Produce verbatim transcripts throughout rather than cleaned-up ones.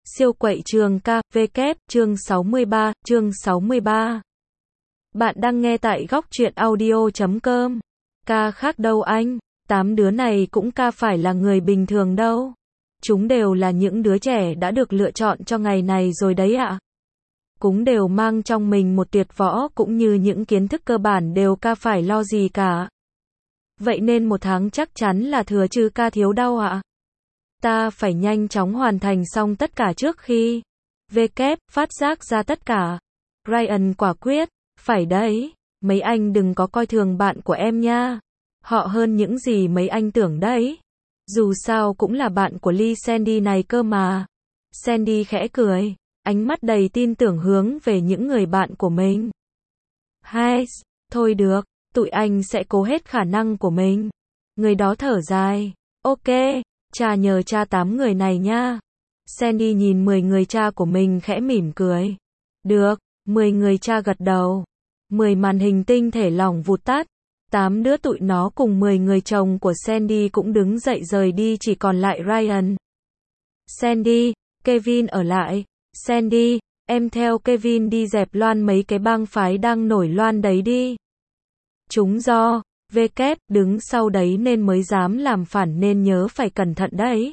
Siêu quậy trường ca, vê, chương sáu mươi ba, chương sáu mươi ba. Bạn đang nghe tại góc truyện audio chấm com. Ca khác đâu anh, tám đứa này cũng ca phải là người bình thường đâu. Chúng đều là những đứa trẻ đã được lựa chọn cho ngày này rồi đấy ạ. Cũng đều mang trong mình một tuyệt võ cũng như những kiến thức cơ bản đều ca phải lo gì cả. Vậy nên một tháng chắc chắn là thừa chứ ca thiếu đâu ạ. Ta phải nhanh chóng hoàn thành xong tất cả trước khi V kép phát giác ra tất cả. Ryan quả quyết, phải đấy, mấy anh đừng có coi thường bạn của em nha. Họ hơn những gì mấy anh tưởng đấy. Dù sao cũng là bạn của Lee Sandy này cơ mà. Sandy khẽ cười, ánh mắt đầy tin tưởng hướng về những người bạn của mình. Hay, thôi được, tụi anh sẽ cố hết khả năng của mình. Người đó thở dài, ok. Cha nhờ cha tám người này nha. Sandy nhìn mười người cha của mình khẽ mỉm cười. Được, mười người cha gật đầu. mười màn hình tinh thể lỏng vụt tắt. tám đứa tụi nó cùng mười người chồng của Sandy cũng đứng dậy rời đi, chỉ còn lại Ryan. Sandy, Kevin ở lại. Sandy, em theo Kevin đi dẹp loan mấy cái bang phái đang nổi loan đấy đi. Chúng do V kép đứng sau đấy nên mới dám làm phản nên nhớ phải cẩn thận đấy.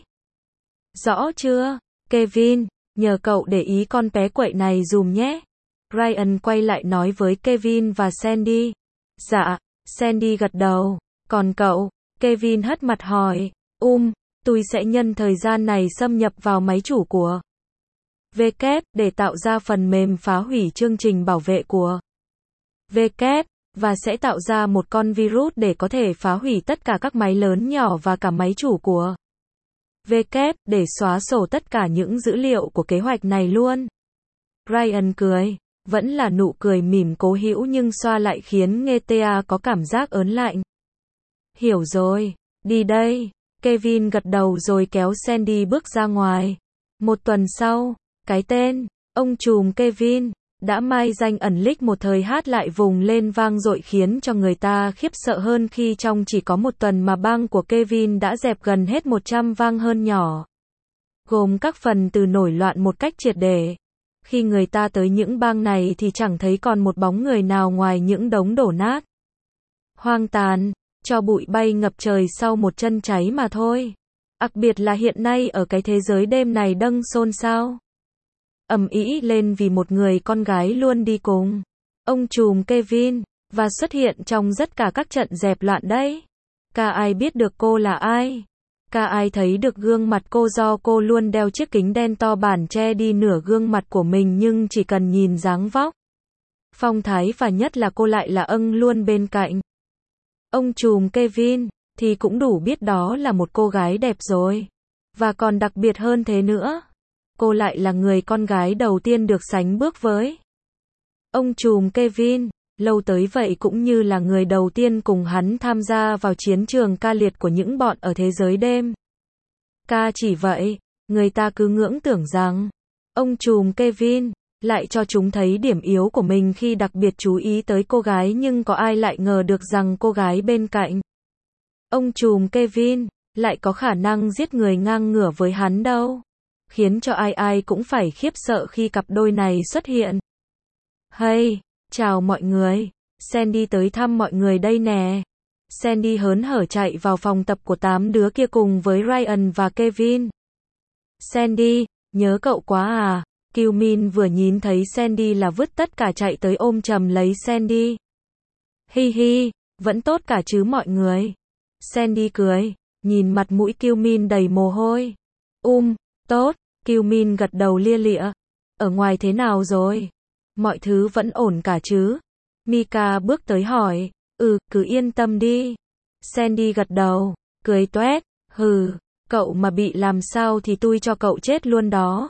Rõ chưa? Kevin, nhờ cậu để ý con bé quậy này dùm nhé. Ryan quay lại nói với Kevin và Sandy. Dạ, Sandy gật đầu. Còn cậu? Kevin hất mặt hỏi. Um, tôi sẽ nhân thời gian này xâm nhập vào máy chủ của V kép để tạo ra phần mềm phá hủy chương trình bảo vệ của V kép. Và sẽ tạo ra một con virus để có thể phá hủy tất cả các máy lớn nhỏ và cả máy chủ của V kép để xóa sổ tất cả những dữ liệu của kế hoạch này luôn. Ryan cười, vẫn là nụ cười mỉm cố hữu nhưng xoa lại khiến nghe ta có cảm giác ớn lạnh. Hiểu rồi, đi đây. Kevin gật đầu rồi kéo Sandy bước ra ngoài. Một tuần sau, cái tên ông trùm Kevin đã mai danh ẩn tích một thời hát lại vùng lên vang dội khiến cho người ta khiếp sợ hơn khi trong chỉ có một tuần mà bang của Kevin đã dẹp gần hết một trăm vang hơn nhỏ. Gồm các phần từ nổi loạn một cách triệt để. Khi người ta tới những bang này thì chẳng thấy còn một bóng người nào ngoài những đống đổ nát. Hoang tàn, cho bụi bay ngập trời sau một chân cháy mà thôi. Đặc biệt là hiện nay ở cái thế giới đêm này đang xôn xao ầm ĩ lên vì một người con gái luôn đi cùng ông trùm Kevin, và xuất hiện trong tất cả các trận dẹp loạn đấy. Cả ai biết được cô là ai? Cả ai thấy được gương mặt cô do cô luôn đeo chiếc kính đen to bản che đi nửa gương mặt của mình, nhưng chỉ cần nhìn dáng vóc, phong thái và nhất là cô lại là âng luôn bên cạnh ông trùm Kevin, thì cũng đủ biết đó là một cô gái đẹp rồi. Và còn đặc biệt hơn thế nữa, cô lại là người con gái đầu tiên được sánh bước với ông trùm Kevin, lâu tới vậy cũng như là người đầu tiên cùng hắn tham gia vào chiến trường ca liệt của những bọn ở thế giới đêm. Ca chỉ vậy, người ta cứ ngưỡng tưởng rằng ông trùm Kevin lại cho chúng thấy điểm yếu của mình khi đặc biệt chú ý tới cô gái, nhưng có ai lại ngờ được rằng cô gái bên cạnh ông trùm Kevin lại có khả năng giết người ngang ngửa với hắn đâu. Khiến cho ai ai cũng phải khiếp sợ khi cặp đôi này xuất hiện. Hey, chào mọi người, Sandy tới thăm mọi người đây nè. Sandy hớn hở chạy vào phòng tập của tám đứa kia cùng với Ryan và Kevin. Sandy, nhớ cậu quá à. Kevin vừa nhìn thấy Sandy là vứt tất cả chạy tới ôm chầm lấy Sandy. Hi hi, vẫn tốt cả chứ mọi người. Sandy cười, nhìn mặt mũi Kevin đầy mồ hôi. Um, tốt. Kevin gật đầu lia lịa. Ở ngoài thế nào rồi? Mọi thứ vẫn ổn cả chứ? Mika bước tới hỏi. Ừ, cứ yên tâm đi. Sandy gật đầu, cười toét. Hừ, cậu mà bị làm sao thì tôi cho cậu chết luôn đó.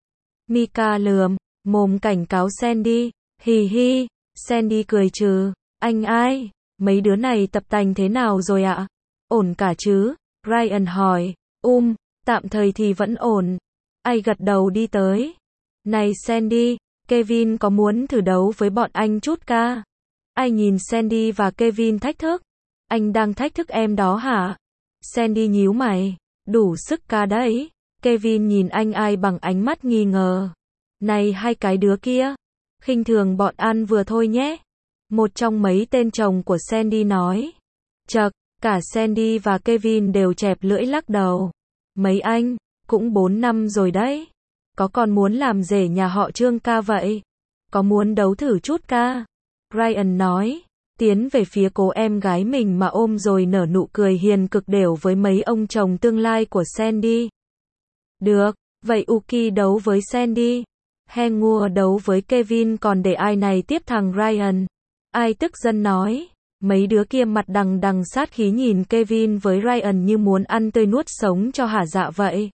Mika lườm mồm cảnh cáo Sandy. Hì hi. Sandy cười trừ. Anh ai? Mấy đứa này tập tành thế nào rồi ạ? Ổn cả chứ? Ryan hỏi. Um, tạm thời thì vẫn ổn. Ai gật đầu đi tới. Này Sandy, Kevin có muốn thử đấu với bọn anh chút ca? Ai nhìn Sandy và Kevin thách thức. Anh đang thách thức em đó hả? Sandy nhíu mày. Đủ sức ca đấy. Kevin nhìn anh ai bằng ánh mắt nghi ngờ. Này hai cái đứa kia, khinh thường bọn ăn vừa thôi nhé. Một trong mấy tên chồng của Sandy nói. Chậc, cả Sandy và Kevin đều chẹp lưỡi lắc đầu. Mấy anh, cũng bốn năm rồi đấy. Có còn muốn làm rể nhà họ Trương ca vậy? Có muốn đấu thử chút ca? Ryan nói, tiến về phía cô em gái mình mà ôm rồi nở nụ cười hiền cực đều với mấy ông chồng tương lai của Sandy. Được, vậy Uki đấu với Sandy. Hengua đấu với Kevin còn để ai này tiếp thằng Ryan. Ai tức giận nói. Mấy đứa kia mặt đằng đằng sát khí nhìn Kevin với Ryan như muốn ăn tươi nuốt sống cho hả dạ vậy.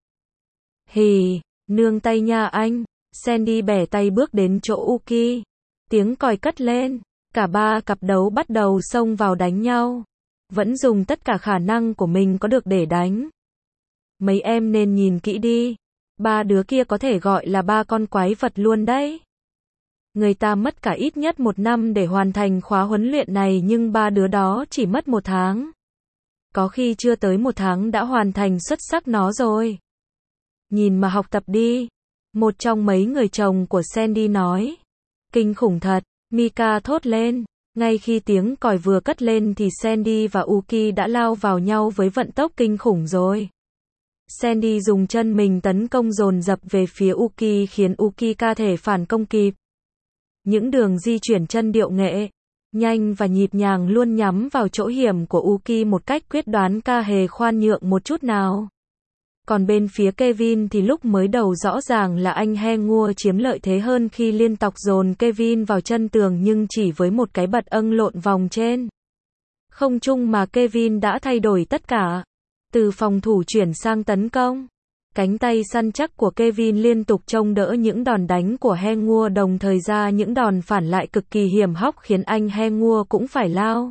Hì, nương tay nha anh. Sandy bẻ tay bước đến chỗ Uki. Tiếng còi cất lên. Cả ba cặp đấu bắt đầu xông vào đánh nhau. Vẫn dùng tất cả khả năng của mình có được để đánh. Mấy em nên nhìn kỹ đi. Ba đứa kia có thể gọi là ba con quái vật luôn đấy. Người ta mất cả ít nhất một năm để hoàn thành khóa huấn luyện này nhưng ba đứa đó chỉ mất một tháng. Có khi chưa tới một tháng đã hoàn thành xuất sắc nó rồi. Nhìn mà học tập đi. Một trong mấy người chồng của Sandy nói. Kinh khủng thật, Mika thốt lên. Ngay khi tiếng còi vừa cất lên thì Sandy và Uki đã lao vào nhau với vận tốc kinh khủng rồi. Sandy dùng chân mình tấn công dồn dập về phía Uki khiến Uki ca thể phản công kịp. Những đường di chuyển chân điệu nghệ, nhanh và nhịp nhàng luôn nhắm vào chỗ hiểm của Uki một cách quyết đoán ca hề khoan nhượng một chút nào. Còn bên phía Kevin thì lúc mới đầu rõ ràng là anh Hengua chiếm lợi thế hơn khi liên tục dồn Kevin vào chân tường nhưng chỉ với một cái bật âng lộn vòng trên không trung mà Kevin đã thay đổi tất cả. Từ phòng thủ chuyển sang tấn công. Cánh tay săn chắc của Kevin liên tục chống đỡ những đòn đánh của Hengua đồng thời ra những đòn phản lại cực kỳ hiểm hóc khiến anh Hengua cũng phải lao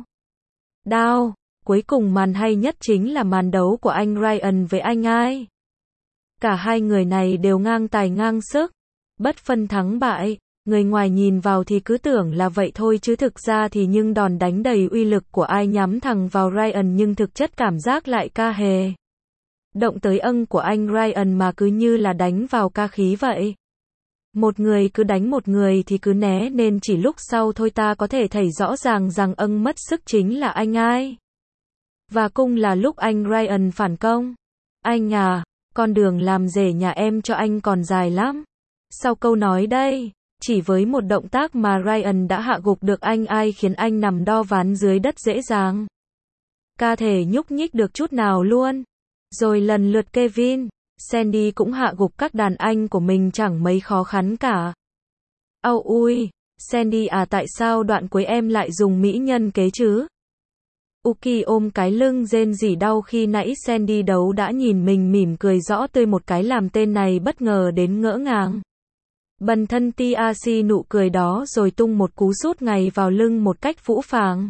đao. Cuối cùng màn hay nhất chính là màn đấu của anh Ryan với anh ai. Cả hai người này đều ngang tài ngang sức, bất phân thắng bại. Người ngoài nhìn vào thì cứ tưởng là vậy thôi chứ thực ra thì những đòn đánh đầy uy lực của ai nhắm thẳng vào Ryan nhưng thực chất cảm giác lại ca hề động tới âng của anh Ryan mà cứ như là đánh vào ca khí vậy. Một người cứ đánh một người thì cứ né nên chỉ lúc sau thôi ta có thể thấy rõ ràng rằng âng mất sức chính là anh ai. Và cung là lúc anh Ryan phản công. Anh à, con đường làm rể nhà em cho anh còn dài lắm. Sau câu nói đây, chỉ với một động tác mà Ryan đã hạ gục được anh ai khiến anh nằm đo ván dưới đất dễ dàng. Ca thể nhúc nhích được chút nào luôn. Rồi lần lượt Kevin, Sandy cũng hạ gục các đàn anh của mình chẳng mấy khó khăn cả. Ау ui, Sandy à tại sao đoạn cuối em lại dùng mỹ nhân kế chứ? Uki ôm cái lưng rên rỉ đau khi nãy Sandy đấu đã nhìn mình mỉm cười rõ tươi một cái làm tên này bất ngờ đến ngỡ ngàng. Bần thân Tiashi nụ cười đó rồi tung một cú sút ngay vào lưng một cách phũ phàng.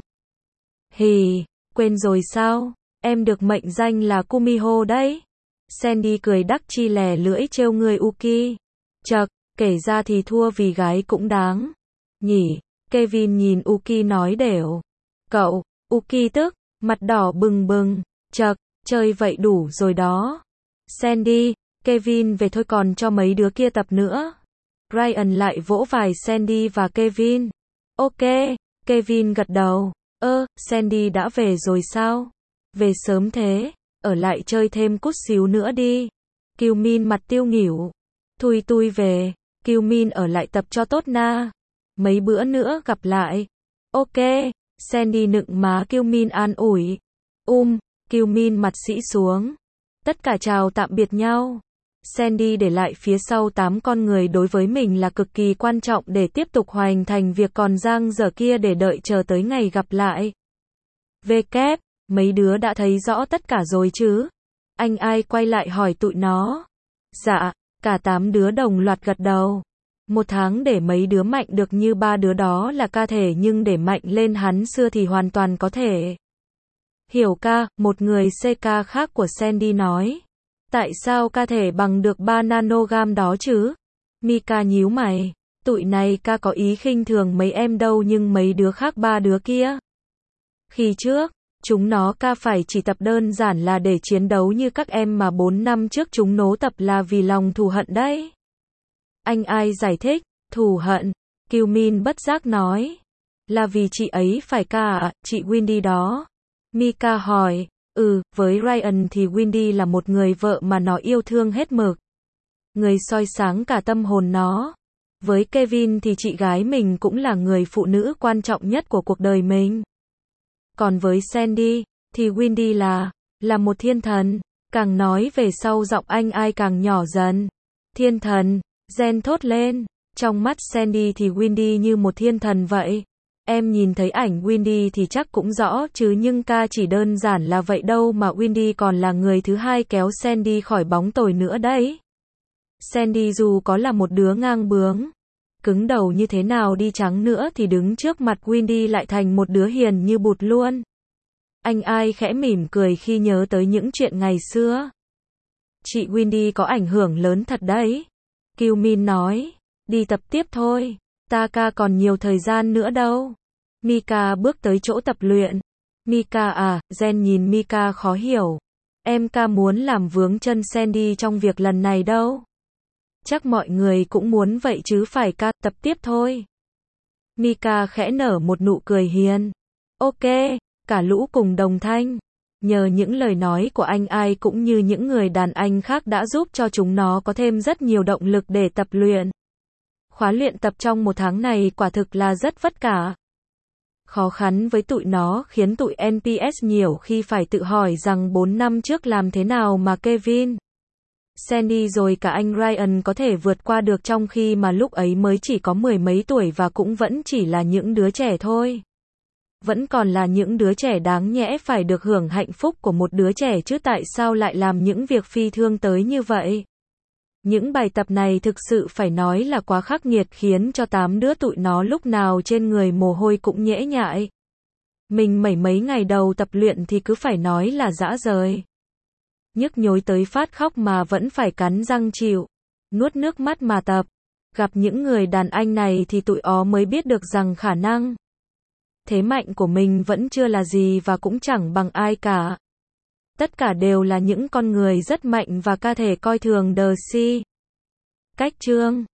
Hì, quên rồi sao? Em được mệnh danh là Kumiho đấy. Sandy cười đắc chi lè lưỡi trêu người Uki. Chậc, kể ra thì thua vì gái cũng đáng. Nhỉ, Kevin nhìn Uki nói đều. Cậu, Uki tức, mặt đỏ bừng bừng. Chậc, chơi vậy đủ rồi đó. Sandy, Kevin về thôi còn cho mấy đứa kia tập nữa. Ryan lại vỗ vai Sandy và Kevin. Ok, Kevin gật đầu. Ơ, Sandy đã về rồi sao? Về sớm thế, ở lại chơi thêm chút xíu nữa đi. Kiều Min mặt tiêu nghỉu. Thui tui về, Kiều Min ở lại tập cho tốt na. Mấy bữa nữa gặp lại. Ok, Sandy nựng má Kiều Min an ủi. Um, Kiều Min mặt xĩ xuống. Tất cả chào tạm biệt nhau. Sandy để lại phía sau tám con người đối với mình là cực kỳ quan trọng để tiếp tục hoàn thành việc còn dang dở kia để đợi chờ tới ngày gặp lại. Về kép, mấy đứa đã thấy rõ tất cả rồi chứ? Anh ai quay lại hỏi tụi nó. Dạ, cả tám đứa đồng loạt gật đầu. Một tháng để mấy đứa mạnh được như ba đứa đó là ca thể nhưng để mạnh lên hắn xưa thì hoàn toàn có thể. Hiểu ca, một người xê ca khác của Sandy nói. Tại sao ca thể bằng được ba nanogam đó chứ? Mika nhíu mày. Tụi này ca có ý khinh thường mấy em đâu nhưng mấy đứa khác ba đứa kia. Khi trước, Chúng nó ca phải chỉ tập đơn giản là để chiến đấu như các em mà bốn năm trước chúng nó tập là vì lòng thù hận đấy. Anh ai giải thích, thù hận, Kiều Min bất giác nói. Là vì chị ấy phải ca à, chị Wendy đó. Mika hỏi, ừ, với Ryan thì Wendy là một người vợ mà nó yêu thương hết mực. Người soi sáng cả tâm hồn nó. Với Kevin thì chị gái mình cũng là người phụ nữ quan trọng nhất của cuộc đời mình. Còn với Sandy, thì Wendy là, là một thiên thần. Càng nói về sau giọng anh ai càng nhỏ dần. Thiên thần, Jen thốt lên. Trong mắt Sandy thì Wendy như một thiên thần vậy. Em nhìn thấy ảnh Wendy thì chắc cũng rõ chứ nhưng ca chỉ đơn giản là vậy đâu mà Wendy còn là người thứ hai kéo Sandy khỏi bóng tối nữa đấy. Sandy dù có là một đứa ngang bướng, cứng đầu như thế nào đi chăng nữa thì đứng trước mặt Wendy lại thành một đứa hiền như bụt luôn. Anh ai khẽ mỉm cười khi nhớ tới những chuyện ngày xưa. Chị Wendy có ảnh hưởng lớn thật đấy. Kiều Min nói, đi tập tiếp thôi. Ta ca còn nhiều thời gian nữa đâu. Mika bước tới chỗ tập luyện. Mika à, Jen nhìn Mika khó hiểu. Em ca muốn làm vướng chân Sandy trong việc lần này đâu. Chắc mọi người cũng muốn vậy chứ phải ca, tập tiếp thôi. Mika khẽ nở một nụ cười hiền. Ok, cả lũ cùng đồng thanh. Nhờ những lời nói của anh ai cũng như những người đàn anh khác đã giúp cho chúng nó có thêm rất nhiều động lực để tập luyện. Khóa luyện tập trong một tháng này quả thực là rất vất vả. Khó khăn với tụi nó khiến tụi en pê ét nhiều khi phải tự hỏi rằng bốn năm trước làm thế nào mà Kevin, Sandy rồi cả anh Ryan có thể vượt qua được trong khi mà lúc ấy mới chỉ có mười mấy tuổi và cũng vẫn chỉ là những đứa trẻ thôi. Vẫn còn là những đứa trẻ đáng nhẽ phải được hưởng hạnh phúc của một đứa trẻ chứ tại sao lại làm những việc phi thương tới như vậy. Những bài tập này thực sự phải nói là quá khắc nghiệt khiến cho tám đứa tụi nó lúc nào trên người mồ hôi cũng nhễ nhại. Mình mấy mấy ngày đầu tập luyện thì cứ phải nói là dã rời. Nhức nhối tới phát khóc mà vẫn phải cắn răng chịu. Nuốt nước mắt mà tập. Gặp những người đàn anh này thì tụi ó mới biết được rằng khả năng, thế mạnh của mình vẫn chưa là gì và cũng chẳng bằng ai cả. Tất cả đều là những con người rất mạnh và ca thể coi thường đờ si. Cách chương